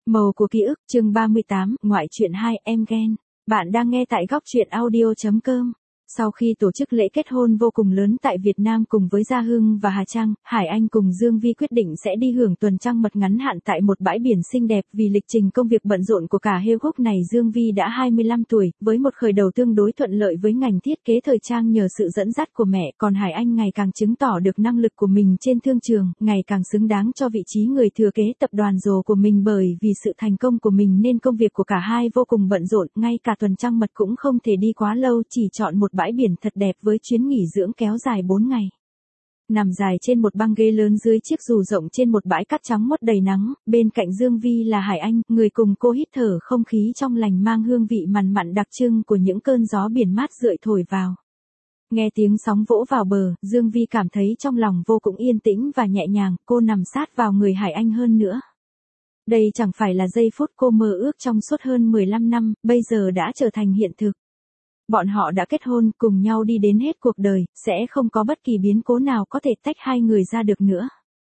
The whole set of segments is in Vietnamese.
Màu của ký ức, chương 38, ngoại truyện 2, em ghen. Bạn đang nghe tại góc truyện audio.com. Sau khi tổ chức lễ kết hôn vô cùng lớn tại Việt Nam cùng với Gia Hưng và Hà Trang, Hải Anh cùng Dương Vi quyết định sẽ đi hưởng tuần trăng mật ngắn hạn tại một bãi biển xinh đẹp. Vì lịch trình công việc bận rộn của cả Heo Gốc này, Dương Vi đã 25 tuổi, với một khởi đầu tương đối thuận lợi với ngành thiết kế thời trang nhờ sự dẫn dắt của mẹ, còn Hải Anh ngày càng chứng tỏ được năng lực của mình trên thương trường, ngày càng xứng đáng cho vị trí người thừa kế tập đoàn Rồ của mình. Bởi vì sự thành công của mình nên công việc của cả hai vô cùng bận rộn, ngay cả tuần trăng mật cũng không thể đi quá lâu, chỉ chọn một bãi biển thật đẹp với chuyến nghỉ dưỡng kéo dài 4 ngày. Nằm dài trên một băng ghế lớn dưới chiếc dù rộng trên một bãi cát trắng muốt đầy nắng, bên cạnh Dương Vi là Hải Anh, người cùng cô hít thở không khí trong lành mang hương vị mặn mặn đặc trưng của những cơn gió biển mát rượi thổi vào. Nghe tiếng sóng vỗ vào bờ, Dương Vi cảm thấy trong lòng vô cùng yên tĩnh và nhẹ nhàng, cô nằm sát vào người Hải Anh hơn nữa. Đây chẳng phải là giây phút cô mơ ước trong suốt hơn 15 năm, bây giờ đã trở thành hiện thực. Bọn họ đã kết hôn, cùng nhau đi đến hết cuộc đời, sẽ không có bất kỳ biến cố nào có thể tách hai người ra được nữa.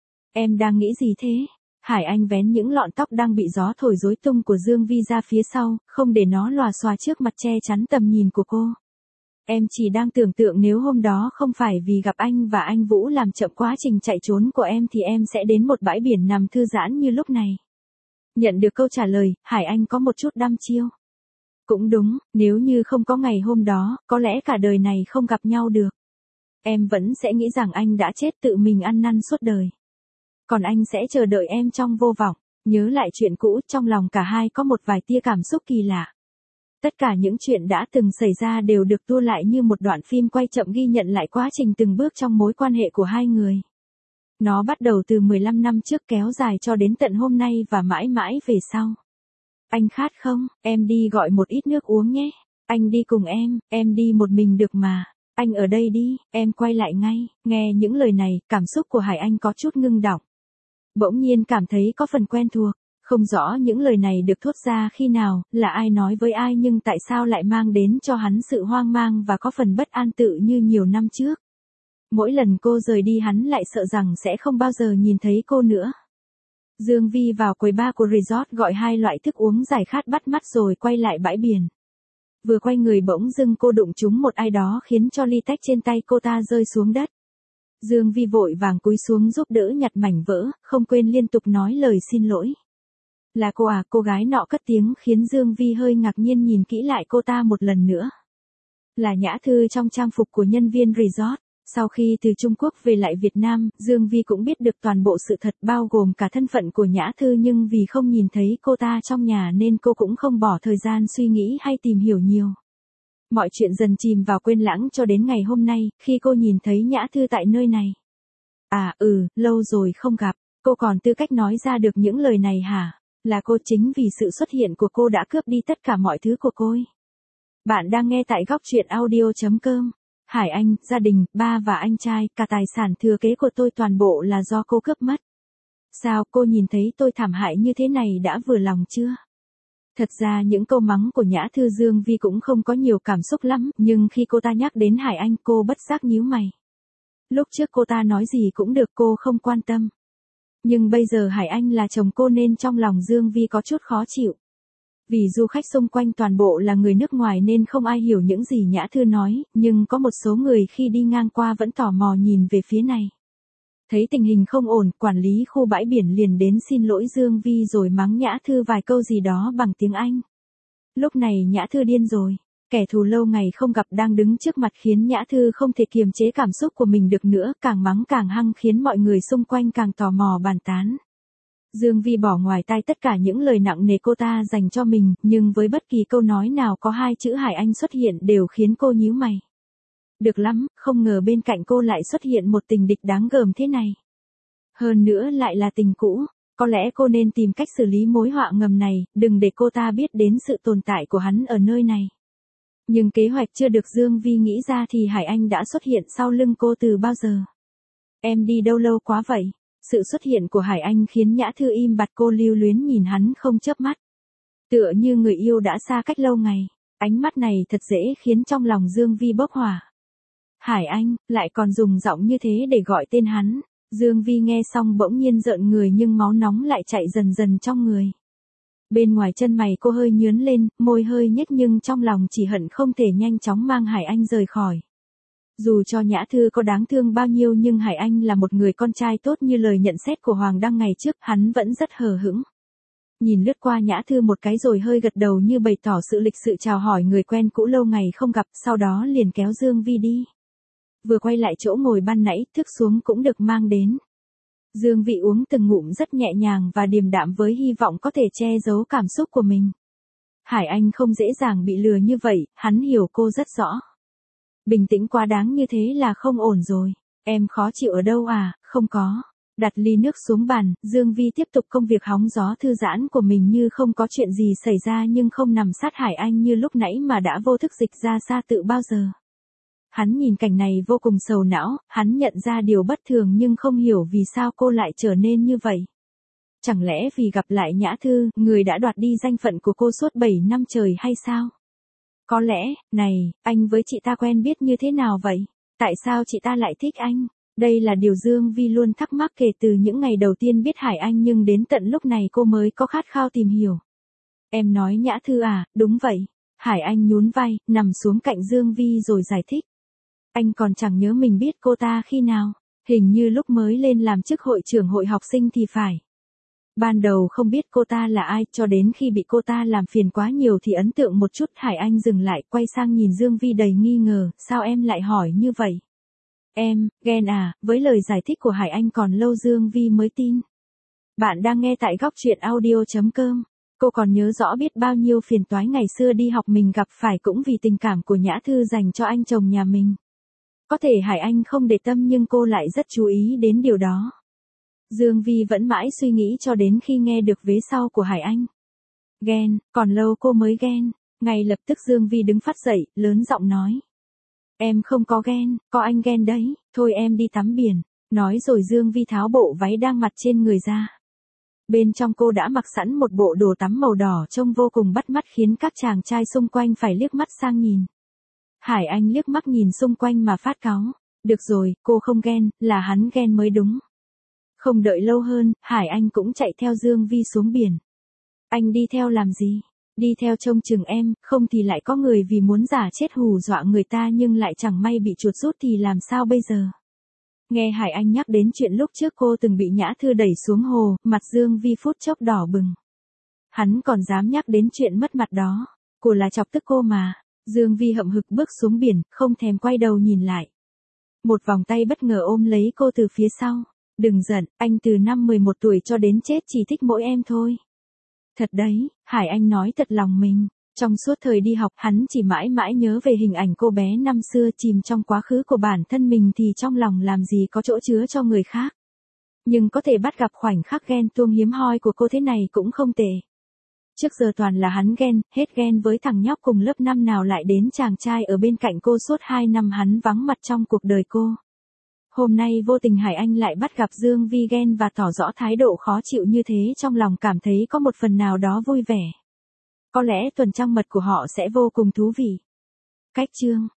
Em đang nghĩ gì thế? Hải Anh vén những lọn tóc đang bị gió thổi rối tung của Dương Vi ra phía sau, không để nó lòa xòa trước mặt che chắn tầm nhìn của cô. Em chỉ đang tưởng tượng nếu hôm đó không phải vì gặp anh và anh Vũ làm chậm quá trình chạy trốn của em thì em sẽ đến một bãi biển nằm thư giãn như lúc này. Nhận được câu trả lời, Hải Anh có một chút đăm chiêu. Cũng đúng, nếu như không có ngày hôm đó, có lẽ cả đời này không gặp nhau được. Em vẫn sẽ nghĩ rằng anh đã chết tự mình ăn năn suốt đời. Còn anh sẽ chờ đợi em trong vô vọng. Nhớ lại chuyện cũ, trong lòng cả hai có một vài tia cảm xúc kỳ lạ. Tất cả những chuyện đã từng xảy ra đều được tua lại như một đoạn phim quay chậm ghi nhận lại quá trình từng bước trong mối quan hệ của hai người. Nó bắt đầu từ 15 năm trước kéo dài cho đến tận hôm nay và mãi mãi về sau. Anh khát không? Em đi gọi một ít nước uống nhé. Anh đi cùng em đi một mình được mà. Anh ở đây đi, em quay lại ngay. Nghe những lời này, cảm xúc của Hải Anh có chút ngưng đọng. Bỗng nhiên cảm thấy có phần quen thuộc. Không rõ những lời này được thốt ra khi nào, là ai nói với ai, nhưng tại sao lại mang đến cho hắn sự hoang mang và có phần bất an tự như nhiều năm trước. Mỗi lần cô rời đi hắn lại sợ rằng sẽ không bao giờ nhìn thấy cô nữa. Dương Vi vào quầy bar của resort gọi 2 loại thức uống giải khát bắt mắt rồi quay lại bãi biển. Vừa quay người bỗng dưng cô đụng trúng một ai đó khiến cho ly tách trên tay cô ta rơi xuống đất. Dương Vi vội vàng cúi xuống giúp đỡ nhặt mảnh vỡ, không quên liên tục nói lời xin lỗi. Là cô à? Cô gái nọ cất tiếng khiến Dương Vi hơi ngạc nhiên nhìn kỹ lại cô ta một lần nữa. Là Nhã Thư trong trang phục của nhân viên resort. Sau khi từ Trung Quốc về lại Việt Nam, Dương Vi cũng biết được toàn bộ sự thật bao gồm cả thân phận của Nhã Thư, nhưng vì không nhìn thấy cô ta trong nhà nên cô cũng không bỏ thời gian suy nghĩ hay tìm hiểu nhiều. Mọi chuyện dần chìm vào quên lãng cho đến ngày hôm nay, khi cô nhìn thấy Nhã Thư tại nơi này. Lâu rồi không gặp, cô còn tư cách nói ra được những lời này hả? Là cô, chính vì sự xuất hiện của cô đã cướp đi tất cả mọi thứ của cô. Bạn đang nghe tại góc truyện audio.com. Hải Anh, gia đình, ba và anh trai, cả tài sản thừa kế của tôi toàn bộ là do cô cướp mất. Sao cô nhìn thấy tôi thảm hại như thế này đã vừa lòng chưa? Thật ra những câu mắng của Nhã Thư Dương Vi cũng không có nhiều cảm xúc lắm, nhưng khi cô ta nhắc đến Hải Anh cô bất giác nhíu mày. Lúc trước cô ta nói gì cũng được, cô không quan tâm. Nhưng bây giờ Hải Anh là chồng cô nên trong lòng Dương Vi có chút khó chịu. Vì du khách xung quanh toàn bộ là người nước ngoài nên không ai hiểu những gì Nhã Thư nói, nhưng có một số người khi đi ngang qua vẫn tò mò nhìn về phía này. Thấy tình hình không ổn, quản lý khu bãi biển liền đến xin lỗi Dương Vi rồi mắng Nhã Thư vài câu gì đó bằng tiếng Anh. Lúc này Nhã Thư điên rồi, kẻ thù lâu ngày không gặp đang đứng trước mặt khiến Nhã Thư không thể kiềm chế cảm xúc của mình được nữa, càng mắng càng hăng khiến mọi người xung quanh càng tò mò bàn tán. Dương Vi bỏ ngoài tai tất cả những lời nặng nề cô ta dành cho mình, nhưng với bất kỳ câu nói nào có 2 chữ Hải Anh xuất hiện đều khiến cô nhíu mày. Được lắm, không ngờ bên cạnh cô lại xuất hiện một tình địch đáng gờm thế này. Hơn nữa lại là tình cũ, có lẽ cô nên tìm cách xử lý mối họa ngầm này, đừng để cô ta biết đến sự tồn tại của hắn ở nơi này. Nhưng kế hoạch chưa được Dương Vi nghĩ ra thì Hải Anh đã xuất hiện sau lưng cô từ bao giờ. Em đi đâu lâu quá vậy? Sự xuất hiện của Hải Anh khiến Nhã Thư im bặt, cô lưu luyến nhìn hắn không chớp mắt. Tựa như người yêu đã xa cách lâu ngày, ánh mắt này thật dễ khiến trong lòng Dương Vi bốc hỏa. Hải Anh, lại còn dùng giọng như thế để gọi tên hắn. Dương Vi nghe xong bỗng nhiên rợn người nhưng máu nóng lại chạy dần dần trong người. Bên ngoài chân mày cô hơi nhướn lên, môi hơi nhếch nhưng trong lòng chỉ hận không thể nhanh chóng mang Hải Anh rời khỏi. Dù cho Nhã Thư có đáng thương bao nhiêu nhưng Hải Anh là một người con trai tốt như lời nhận xét của Hoàng Đăng ngày trước, hắn vẫn rất hờ hững. Nhìn lướt qua Nhã Thư một cái rồi hơi gật đầu như bày tỏ sự lịch sự chào hỏi người quen cũ lâu ngày không gặp, sau đó liền kéo Dương Vi đi. Vừa quay lại chỗ ngồi ban nãy, thức xuống cũng được mang đến. Dương Vi uống từng ngụm rất nhẹ nhàng và điềm đạm với hy vọng có thể che giấu cảm xúc của mình. Hải Anh không dễ dàng bị lừa như vậy, hắn hiểu cô rất rõ. Bình tĩnh quá đáng như thế là không ổn rồi. Em khó chịu ở đâu à? Không có. Đặt ly nước xuống bàn, Dương Vi tiếp tục công việc hóng gió thư giãn của mình như không có chuyện gì xảy ra nhưng không nằm sát Hải Anh như lúc nãy mà đã vô thức dịch ra xa tự bao giờ. Hắn nhìn cảnh này vô cùng sầu não, hắn nhận ra điều bất thường nhưng không hiểu vì sao cô lại trở nên như vậy. Chẳng lẽ vì gặp lại Nhã Thư, người đã đoạt đi danh phận của cô suốt 7 năm trời hay sao? Có lẽ, này, anh với chị ta quen biết như thế nào vậy? Tại sao chị ta lại thích anh? Đây là điều Dương Vi luôn thắc mắc kể từ những ngày đầu tiên biết Hải Anh nhưng đến tận lúc này cô mới có khát khao tìm hiểu. Em nói Nhã Thư à, đúng vậy. Hải Anh nhún vai, nằm xuống cạnh Dương Vi rồi giải thích. Anh còn chẳng nhớ mình biết cô ta khi nào, hình như lúc mới lên làm chức hội trưởng hội học sinh thì phải. Ban đầu không biết cô ta là ai, cho đến khi bị cô ta làm phiền quá nhiều thì ấn tượng một chút. Hải Anh dừng lại, quay sang nhìn Dương Vi đầy nghi ngờ, sao em lại hỏi như vậy? Em, ghen à? Với lời giải thích của Hải Anh còn lâu Dương Vi mới tin. Bạn đang nghe tại góc truyện audio.com. Cô còn nhớ rõ biết bao nhiêu phiền toái ngày xưa đi học mình gặp phải cũng vì tình cảm của Nhã Thư dành cho anh chồng nhà mình. Có thể Hải Anh không để tâm nhưng cô lại rất chú ý đến điều đó. Dương Vi vẫn mãi suy nghĩ cho đến khi nghe được vế sau của Hải Anh. Ghen, còn lâu cô mới ghen. Ngay lập tức Dương Vi đứng phát dậy, lớn giọng nói. Em không có ghen, có anh ghen đấy, thôi em đi tắm biển. Nói rồi Dương Vi tháo bộ váy đang mặc trên người ra. Bên trong cô đã mặc sẵn một bộ đồ tắm màu đỏ trông vô cùng bắt mắt khiến các chàng trai xung quanh phải liếc mắt sang nhìn. Hải Anh liếc mắt nhìn xung quanh mà phát cáu. Được rồi, cô không ghen, là hắn ghen mới đúng. Không đợi lâu hơn, Hải Anh cũng chạy theo Dương Vi xuống biển. Anh đi theo làm gì? Đi theo trông chừng em, không thì lại có người vì muốn giả chết hù dọa người ta nhưng lại chẳng may bị chuột rút thì làm sao bây giờ? Nghe Hải Anh nhắc đến chuyện lúc trước cô từng bị Nhã Thư đẩy xuống hồ, mặt Dương Vi phút chốc đỏ bừng. Hắn còn dám nhắc đến chuyện mất mặt đó. Cô là chọc tức cô mà. Dương Vi hậm hực bước xuống biển, không thèm quay đầu nhìn lại. Một vòng tay bất ngờ ôm lấy cô từ phía sau. Đừng giận, anh từ năm 11 tuổi cho đến chết chỉ thích mỗi em thôi. Thật đấy, Hải Anh nói thật lòng mình. Trong suốt thời đi học hắn chỉ mãi mãi nhớ về hình ảnh cô bé năm xưa chìm trong quá khứ của bản thân mình thì trong lòng làm gì có chỗ chứa cho người khác. Nhưng có thể bắt gặp khoảnh khắc ghen tuông hiếm hoi của cô thế này cũng không tệ. Trước giờ toàn là hắn ghen, hết ghen với thằng nhóc cùng lớp năm nào lại đến chàng trai ở bên cạnh cô suốt 2 năm hắn vắng mặt trong cuộc đời cô. Hôm nay vô tình Hải Anh lại bắt gặp Dương Vi ghen và tỏ rõ thái độ khó chịu như thế trong lòng cảm thấy có một phần nào đó vui vẻ. Có lẽ tuần trăng mật của họ sẽ vô cùng thú vị. Cách chương